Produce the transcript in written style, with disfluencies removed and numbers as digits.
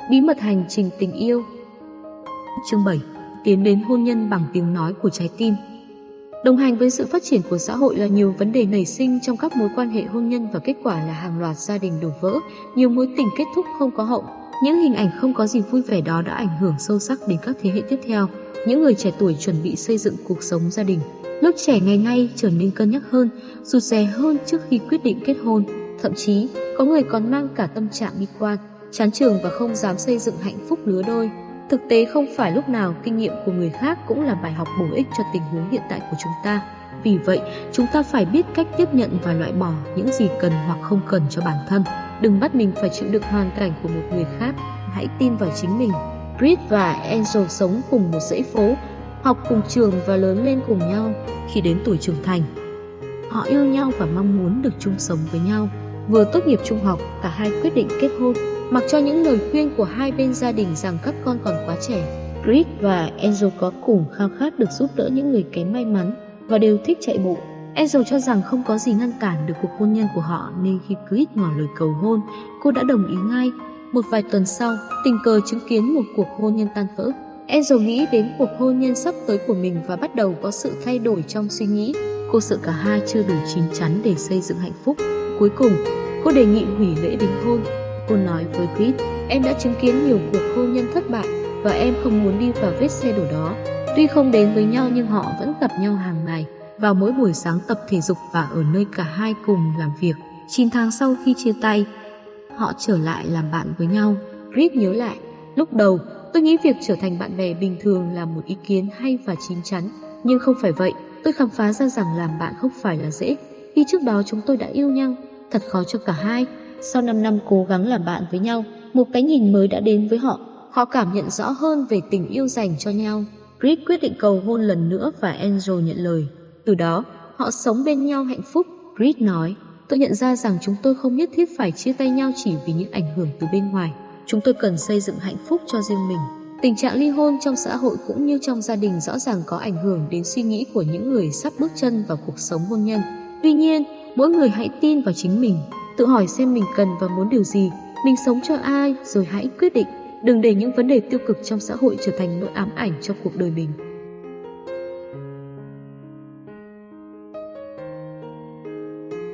Bí mật hành trình tình yêu. Chương 7. Tiến đến hôn nhân bằng tiếng nói của trái tim. Đồng hành với sự phát triển của xã hội là nhiều vấn đề nảy sinh trong các mối quan hệ hôn nhân, và kết quả là hàng loạt gia đình đổ vỡ, nhiều mối tình kết thúc không có hậu. Những hình ảnh không có gì vui vẻ đó đã ảnh hưởng sâu sắc đến các thế hệ tiếp theo. Những người trẻ tuổi chuẩn bị xây dựng cuộc sống gia đình, lúc trẻ ngày nay trở nên cân nhắc hơn, rụt rè hơn trước khi quyết định kết hôn. Thậm chí, có người còn mang cả tâm trạng bi quan, chán chường và không dám xây dựng hạnh phúc lứa đôi. Thực tế không phải lúc nào kinh nghiệm của người khác cũng là bài học bổ ích cho tình huống hiện tại của chúng ta. Vì vậy, chúng ta phải biết cách tiếp nhận và loại bỏ những gì cần hoặc không cần cho bản thân. Đừng bắt mình phải chịu đựng hoàn cảnh của một người khác. Hãy tin vào chính mình. Chris và Angel sống cùng một dãy phố, học cùng trường và lớn lên cùng nhau. Khi đến tuổi trưởng thành, họ yêu nhau và mong muốn được chung sống với nhau. Vừa tốt nghiệp trung học, cả hai quyết định kết hôn, mặc cho những lời khuyên của hai bên gia đình rằng các con còn quá trẻ. Chris và Angel có cùng khao khát được giúp đỡ những người kém may mắn và đều thích chạy bộ. Angel cho rằng không có gì ngăn cản được cuộc hôn nhân của họ, nên khi Chris ngỏ lời cầu hôn, cô đã đồng ý ngay. Một vài tuần sau, tình cờ chứng kiến một cuộc hôn nhân tan vỡ. Angel nghĩ đến cuộc hôn nhân sắp tới của mình và bắt đầu có sự thay đổi trong suy nghĩ. Cô sợ cả hai chưa đủ chín chắn để xây dựng hạnh phúc. Cuối cùng, cô đề nghị hủy lễ đính hôn. Cô nói với Chris, em đã chứng kiến nhiều cuộc hôn nhân thất bại và em không muốn đi vào vết xe đổ đó. Tuy không đến với nhau nhưng họ vẫn gặp nhau hàng ngày, vào mỗi buổi sáng tập thể dục và ở nơi cả hai cùng làm việc. 9 tháng sau khi chia tay, họ trở lại làm bạn với nhau. Chris nhớ lại, lúc đầu tôi nghĩ việc trở thành bạn bè bình thường là một ý kiến hay và chín chắn, nhưng không phải vậy. Tôi khám phá ra rằng làm bạn không phải là dễ. Khi trước đó chúng tôi đã yêu nhau, thật khó cho cả hai. Sau 5 năm cố gắng làm bạn với nhau, một cái nhìn mới đã đến với họ. Họ cảm nhận rõ hơn về tình yêu dành cho nhau. Chris quyết định cầu hôn lần nữa và Angel nhận lời. Từ đó, họ sống bên nhau hạnh phúc. Chris nói, tôi nhận ra rằng chúng tôi không nhất thiết phải chia tay nhau chỉ vì những ảnh hưởng từ bên ngoài. Chúng tôi cần xây dựng hạnh phúc cho riêng mình. Tình trạng ly hôn trong xã hội cũng như trong gia đình rõ ràng có ảnh hưởng đến suy nghĩ của những người sắp bước chân vào cuộc sống hôn nhân. Tuy nhiên, mỗi người hãy tin vào chính mình, tự hỏi xem mình cần và muốn điều gì, mình sống cho ai, rồi hãy quyết định. Đừng để những vấn đề tiêu cực trong xã hội trở thành nỗi ám ảnh cho cuộc đời mình.